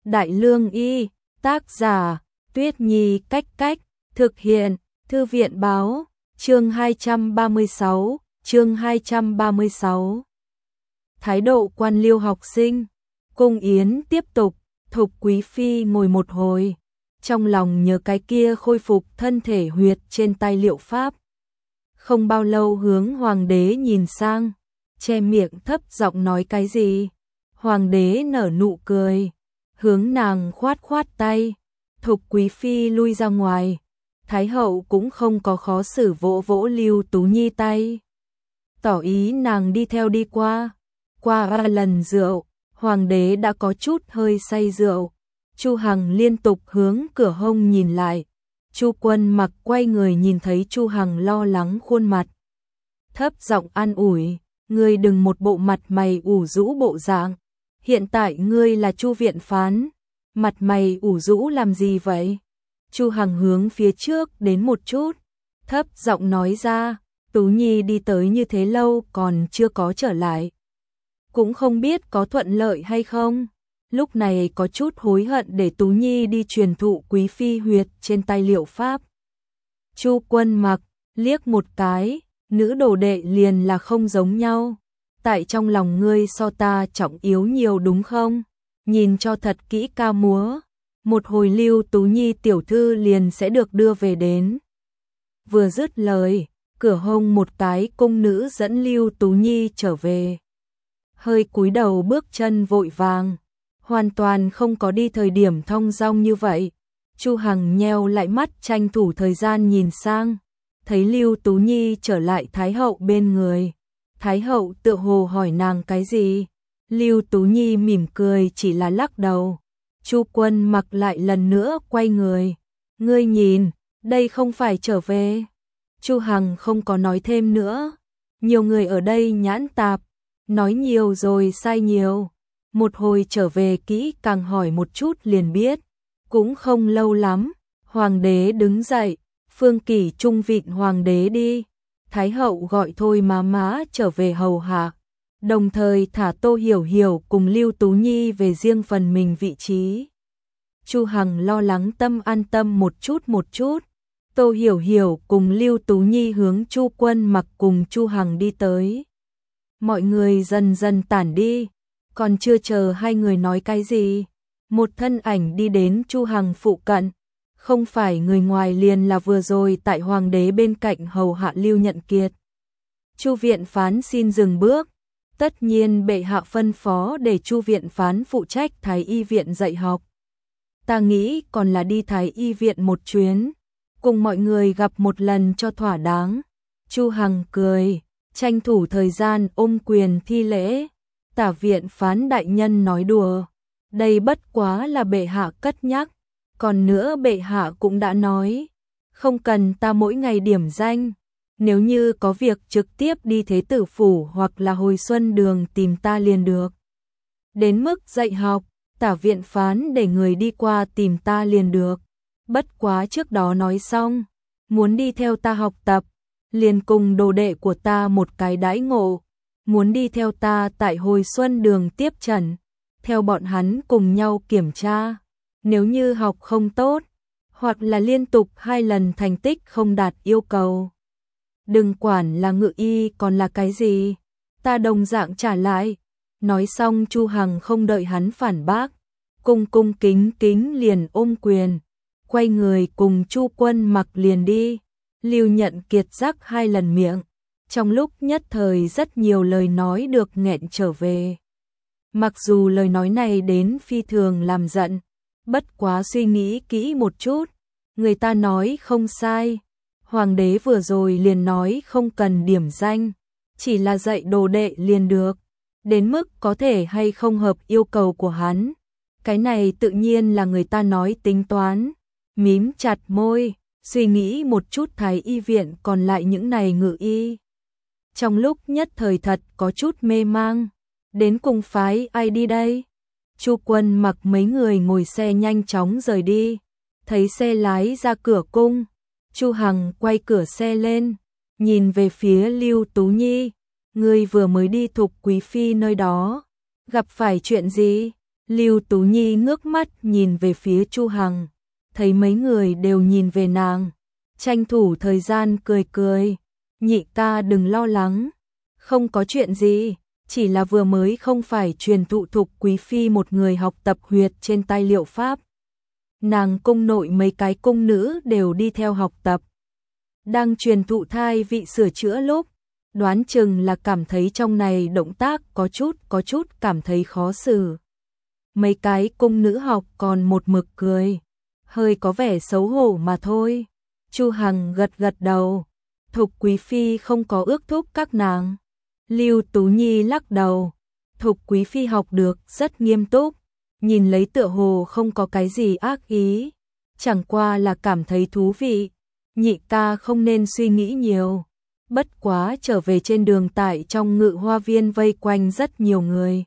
Đại Lương Y, tác giả, Tuyết Nhi Cách Cách, thực hiện, Thư viện Báo, chương 236, chương 236. Thái độ quan liêu học sinh, cung yến tiếp tục, Thục Quý Phi ngồi một hồi, trong lòng nhớ cái kia khôi phục thân thể huyệt trên tay liệu pháp. Không bao lâu hướng hoàng đế nhìn sang, che miệng thấp giọng nói cái gì. Hoàng đế nở nụ cười, hướng nàng khoát khoát tay. Thục Quý Phi lui ra ngoài, Thái hậu cũng không có khó xử vỗ vỗ Lưu Tú Nhi tay, tỏ ý nàng đi theo đi qua. Qua 3 lần rượu, hoàng đế đã có chút hơi say rượu. Chu Hằng liên tục hướng cửa hông nhìn lại. Chu Quân Mặc quay người nhìn thấy Chu Hằng lo lắng khuôn mặt, thấp giọng an ủi, ngươi đừng một bộ mặt mày ủ rũ bộ dạng. Hiện tại ngươi là Chu viện phán, mặt mày ủ rũ làm gì vậy? Chu Hằng hướng phía trước đến một chút, thấp giọng nói ra, Tú Nhi đi tới như thế lâu còn chưa có trở lại, cũng không biết có thuận lợi hay không. Lúc này có chút hối hận để Tú Nhi đi truyền thụ Quý Phi huyệt trên tay liệu pháp. Chu Quân Mặc liếc một cái, nữ đồ đệ liền là không giống nhau. Tại trong lòng ngươi so ta trọng yếu nhiều đúng không? Nhìn cho thật kỹ ca múa, một hồi Lưu Tú Nhi tiểu thư liền sẽ được đưa về đến. Vừa dứt lời, cửa hông một cái cung nữ dẫn Lưu Tú Nhi trở về. Hơi cúi đầu bước chân vội vàng, hoàn toàn không có đi thời điểm thong dong như vậy. Chu Hằng nheo lại mắt tranh thủ thời gian nhìn sang, thấy Lưu Tú Nhi trở lại Thái hậu bên người. Thái hậu tựa hồ hỏi nàng cái gì, Lưu Tú Nhi mỉm cười chỉ là lắc đầu. Chu Quân Mặc lại lần nữa quay người, ngươi nhìn, đây không phải trở về. Chu Hằng không có nói thêm nữa, nhiều người ở đây nhãn tạp, nói nhiều rồi sai nhiều. Một hồi trở về kỹ càng hỏi một chút liền biết. Cũng không lâu lắm, hoàng đế đứng dậy, Phương Kỷ trung vịn hoàng đế đi. Thái hậu gọi thôi má trở về hầu hạ, đồng thời thả Tô Hiểu Hiểu cùng Lưu Tú Nhi về riêng phần mình vị trí. Chu Hằng lo lắng tâm an tâm một chút. Tô Hiểu Hiểu cùng Lưu Tú Nhi hướng Chu Quân Mặc cùng Chu Hằng đi tới. Mọi người dần dần tản đi, còn chưa chờ hai người nói cái gì, một thân ảnh đi đến Chu Hằng phụ cận. Không phải người ngoài liền là vừa rồi tại hoàng đế bên cạnh hầu hạ Lưu Nhận Kiệt. Chu viện phán xin dừng bước, tất nhiên bệ hạ phân phó để Chu viện phán phụ trách Thái y viện dạy học. Ta nghĩ còn là đi Thái y viện một chuyến, cùng mọi người gặp một lần cho thỏa đáng. Chu Hằng cười, tranh thủ thời gian ôm quyền thi lễ. Tả viện phán đại nhân nói đùa, đây bất quá là bệ hạ cất nhắc. Còn nữa bệ hạ cũng đã nói, không cần ta mỗi ngày điểm danh, nếu như có việc trực tiếp đi Thế Tử Phủ hoặc là Hồi Xuân Đường tìm ta liền được. Đến mức dạy học, tả viện phán để người đi qua tìm ta liền được. Bất quá trước đó nói xong, muốn đi theo ta học tập, liền cùng đồ đệ của ta một cái đãi ngộ, muốn đi theo ta tại Hồi Xuân Đường tiếp trần, theo bọn hắn cùng nhau kiểm tra. Nếu như học không tốt, hoặc là liên tục 2 lần thành tích không đạt yêu cầu, đừng quản là ngự y còn là cái gì, ta đồng dạng trả lại. Nói xong Chu Hằng không đợi hắn phản bác, cung kính liền ôm quyền, quay người cùng Chu Quân Mặc liền đi. Lưu Nhận Kiệt rắc 2 lần miệng, trong lúc nhất thời rất nhiều lời nói được nghẹn trở về. Mặc dù lời nói này đến phi thường làm giận, bất quá suy nghĩ kỹ một chút, người ta nói không sai. Hoàng đế vừa rồi liền nói không cần điểm danh, chỉ là dạy đồ đệ liền được. Đến mức có thể hay không hợp yêu cầu của hắn, cái này tự nhiên là người ta nói tính toán. Mím chặt môi, suy nghĩ một chút Thái y viện còn lại những này ngự y. Trong lúc nhất thời thật có chút mê mang, đến cùng phái ai đi đây? Chu Quân Mặc mấy người ngồi xe nhanh chóng rời đi, thấy xe lái ra cửa cung, Chu Hằng quay cửa xe lên, nhìn về phía Lưu Tú Nhi, ngươi vừa mới đi Thục Quý Phi nơi đó, gặp phải chuyện gì? Lưu Tú Nhi ngước mắt nhìn về phía Chu Hằng, thấy mấy người đều nhìn về nàng, tranh thủ thời gian cười cười, nhị ca đừng lo lắng, không có chuyện gì, chỉ là vừa mới không phải truyền thụ Thục quý phi một người học tập huyệt trên tay liệu pháp. Nàng cung nội mấy cái cung nữ đều đi theo học tập. Đang truyền thụ thai vị sửa chữa lúc, đoán chừng là cảm thấy trong này động tác có chút cảm thấy khó xử. Mấy cái cung nữ học còn một mực cười, hơi có vẻ xấu hổ mà thôi. Chu Hằng gật gật đầu, Thục quý phi không có ước thúc các nàng. Lưu Tú Nhi lắc đầu, Thục quý phi học được rất nghiêm túc, nhìn lấy tựa hồ không có cái gì ác ý, chẳng qua là cảm thấy thú vị. Nhị ca không nên suy nghĩ nhiều. Bất quá trở về trên đường tại trong Ngự Hoa Viên vây quanh rất nhiều người.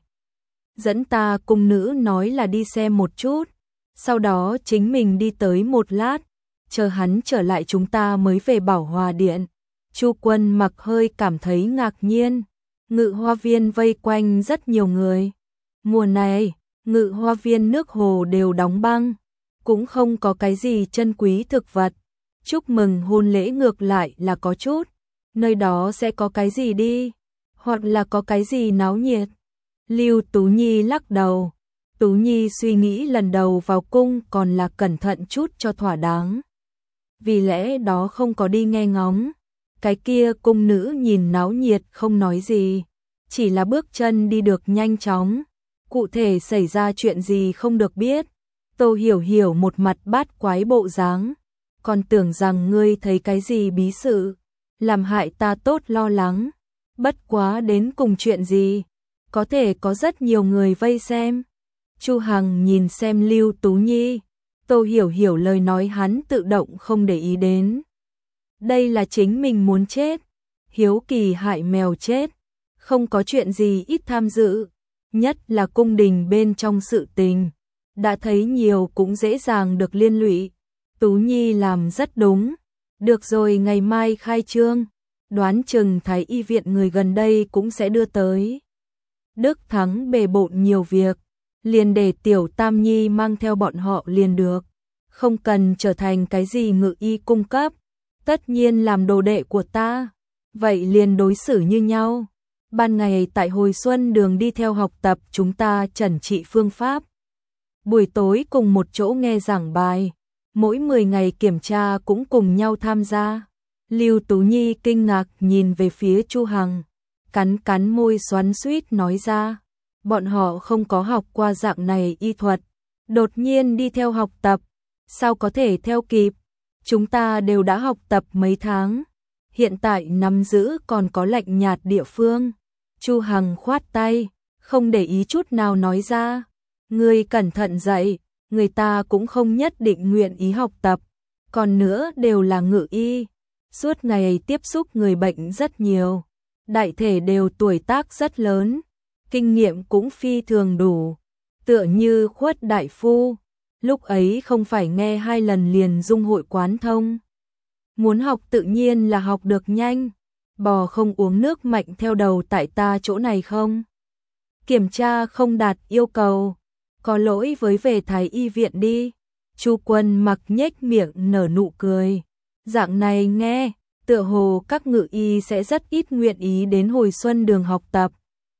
Dẫn ta cung nữ nói là đi xem một chút, sau đó chính mình đi tới một lát, chờ hắn trở lại chúng ta mới về Bảo Hòa Điện. Chu Quân Mặc hơi cảm thấy ngạc nhiên, Ngự Hoa Viên vây quanh rất nhiều người. Mùa này, Ngự Hoa Viên nước hồ đều đóng băng, cũng không có cái gì chân quý thực vật. Chúc mừng hôn lễ ngược lại là có chút, nơi đó sẽ có cái gì đi, hoặc là có cái gì náo nhiệt. Lưu Tú Nhi lắc đầu, Tú Nhi suy nghĩ lần đầu vào cung còn là cẩn thận chút cho thỏa đáng. Vì lẽ đó không có đi nghe ngóng, cái kia cung nữ nhìn náo nhiệt không nói gì, chỉ là bước chân đi được nhanh chóng, cụ thể xảy ra chuyện gì không được biết. Tô Hiểu Hiểu một mặt bát quái bộ dáng, còn tưởng rằng ngươi thấy cái gì bí sự, làm hại ta tốt lo lắng, bất quá đến cùng chuyện gì, có thể có rất nhiều người vây xem. Chu Hằng nhìn xem Lưu Tú Nhi, Tô Hiểu Hiểu lời nói hắn tự động không để ý đến. Đây là chính mình muốn chết, hiếu kỳ hại mèo chết, không có chuyện gì ít tham dự, nhất là cung đình bên trong sự tình, đã thấy nhiều cũng dễ dàng được liên lụy. Tú Nhi làm rất đúng, được rồi ngày mai khai trương, đoán chừng Thái y viện người gần đây cũng sẽ đưa tới. Đức Thắng bề bộn nhiều việc, liền để Tiểu Tam Nhi mang theo bọn họ liền được, không cần trở thành cái gì ngự y cung cấp, tất nhiên làm đồ đệ của ta, vậy liền đối xử như nhau. Ban ngày tại Hồi Xuân Đường đi theo học tập chúng ta chẩn trị phương pháp, buổi tối cùng một chỗ nghe giảng bài, mỗi 10 ngày kiểm tra cũng cùng nhau tham gia. Lưu Tú Nhi kinh ngạc nhìn về phía Chu Hằng, cắn cắn môi xoắn xuýt nói ra, bọn họ không có học qua dạng này y thuật, đột nhiên đi theo học tập, sao có thể theo kịp, chúng ta đều đã học tập mấy tháng, hiện tại nắm giữ còn có lạnh nhạt địa phương. Chu Hằng khoát tay, không để ý chút nào nói ra, ngươi cẩn thận dạy, người ta cũng không nhất định nguyện ý học tập, còn nữa đều là ngự y, suốt ngày tiếp xúc người bệnh rất nhiều, đại thể đều tuổi tác rất lớn, kinh nghiệm cũng phi thường đủ, tựa như Khuất đại phu, lúc ấy không phải nghe 2 lần liền dung hội quán thông. Muốn học tự nhiên là học được nhanh, bò không uống nước mạnh theo đầu tại ta chỗ này không. Kiểm tra không đạt yêu cầu, có lỗi với về Thái y viện đi. Chu Quân Mặc nhếch miệng nở nụ cười, dạng này nghe, tựa hồ các ngự y sẽ rất ít nguyện ý đến Hồi Xuân Đường học tập.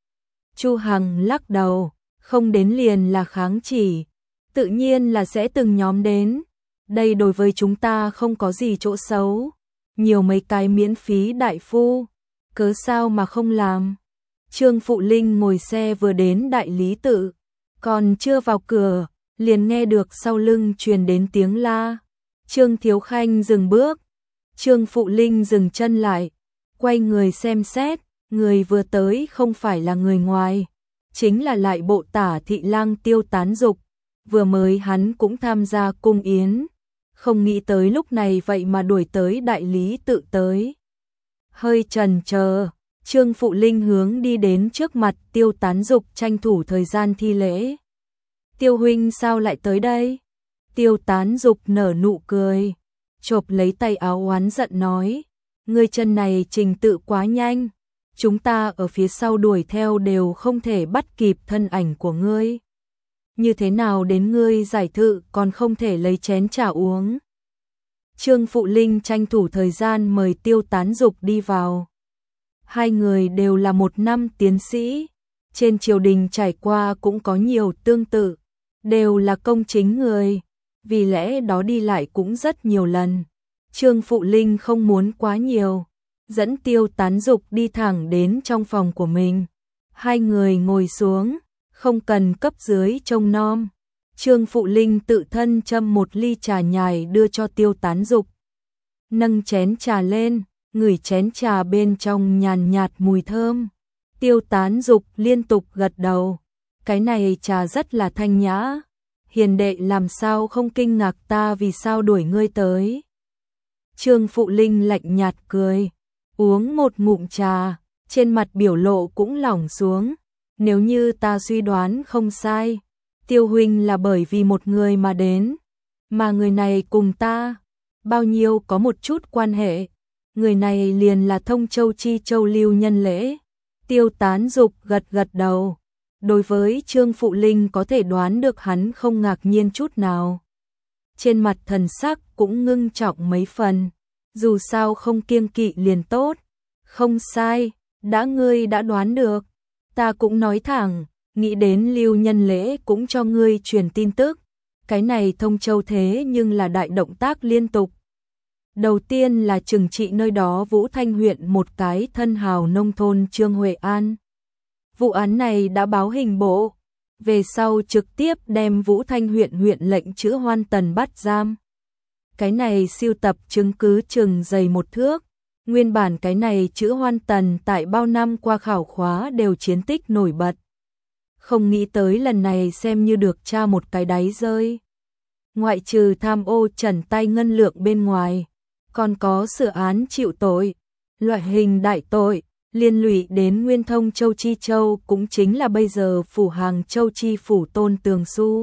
Chu Hằng lắc đầu, không đến liền là kháng chỉ, tự nhiên là sẽ từng nhóm đến, đây đối với chúng ta không có gì chỗ xấu, nhiều mấy cái miễn phí đại phu, cớ sao mà không làm. Trương Phụ Linh ngồi xe vừa đến đại lý tự, còn chưa vào cửa, liền nghe được sau lưng truyền đến tiếng la. Trương Thiếu Khanh dừng bước, Trương Phụ Linh dừng chân lại, quay người xem xét, người vừa tới không phải là người ngoài, chính là lại bộ tả thị lang Tiêu Tán Dục, vừa mới hắn cũng tham gia cung yến, không nghĩ tới lúc này vậy mà đuổi tới đại lý tự tới. Hơi chần chờ, Trương Phụ Linh hướng đi đến trước mặt Tiêu Tán Dục tranh thủ thời gian thi lễ. Tiêu huynh sao lại tới đây? Tiêu Tán Dục nở nụ cười, chộp lấy tay áo oán giận nói, ngươi chân này trình tự quá nhanh, chúng ta ở phía sau đuổi theo đều không thể bắt kịp thân ảnh của ngươi. như thế nào đến ngươi giải thự còn không thể lấy chén trà uống. Trương Phụ Linh tranh thủ thời gian mời Tiêu Tán Dục đi vào. Hai người đều là một năm tiến sĩ, trên triều đình trải qua cũng có nhiều tương tự, đều là công chính người, vì lẽ đó đi lại cũng rất nhiều lần. Trương Phụ Linh không muốn quá nhiều, dẫn Tiêu Tán Dục đi thẳng đến trong phòng của mình. Hai người ngồi xuống, không cần cấp dưới trông nom. Trương Phụ Linh tự thân châm một ly trà nhài đưa cho Tiêu Tán Dục. Nâng chén trà lên, ngửi chén trà bên trong nhàn nhạt mùi thơm. Tiêu Tán Dục liên tục gật đầu. Cái này trà rất là thanh nhã. Hiền đệ làm sao không kinh ngạc ta vì sao đuổi ngươi tới. Trương Phụ Linh lạnh nhạt cười, uống một ngụm trà, trên mặt biểu lộ cũng lỏng xuống. Nếu như ta suy đoán không sai, Tiêu huynh là bởi vì một người mà đến, mà người này cùng ta bao nhiêu có một chút quan hệ. Người này liền là Thông Châu Chi Châu Lưu Nhân Lễ. Tiêu Tán Dục gật gật đầu. Đối với Trương Phụ Linh có thể đoán được hắn không ngạc nhiên chút nào. Trên mặt thần sắc cũng ngưng trọng mấy phần. Dù sao không kiêng kỵ liền tốt. Không sai, ngươi đã đoán được. Ta cũng nói thẳng, nghĩ đến Lưu Nhân Lễ cũng cho ngươi truyền tin tức. Cái này Thông Châu thế nhưng là đại động tác liên tục. Đầu tiên là trừng trị nơi đó Vũ Thanh huyện một cái thân hào nông thôn Trương Huệ An. Vụ án này đã báo hình bộ, về sau trực tiếp đem Vũ Thanh huyện lệnh chữ Hoan Tần bắt giam. Cái này siêu tập chứng cứ chừng dày một thước. Nguyên bản cái này chữ Hoan Tần tại bao năm qua khảo khóa đều chiến tích nổi bật. Không nghĩ tới lần này xem như được tra một cái đáy rơi. Ngoại trừ tham ô trần tay ngân lượng bên ngoài, còn có sửa án chịu tội, loại hình đại tội, liên lụy đến Nguyên Thông Châu Chi Châu cũng chính là bây giờ phủ Hàng Châu Chi phủ Tôn Tường Xu.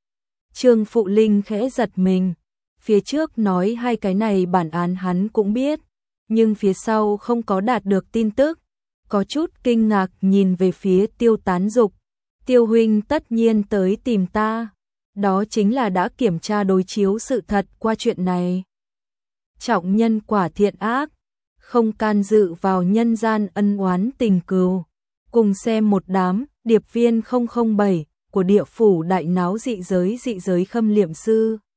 Trương Phụ Linh khẽ giật mình, phía trước nói hai cái này bản án hắn cũng biết, nhưng phía sau không có đạt được tin tức, có chút kinh ngạc nhìn về phía Tiêu Tán Dục. Tiêu huynh tất nhiên tới tìm ta, đó chính là đã kiểm tra đối chiếu sự thật qua chuyện này. Trọng nhân quả thiện ác, không can dự vào nhân gian ân oán tình cừu. Cùng xem một đám điệp viên 007 của địa phủ đại náo dị giới khâm liệm sư.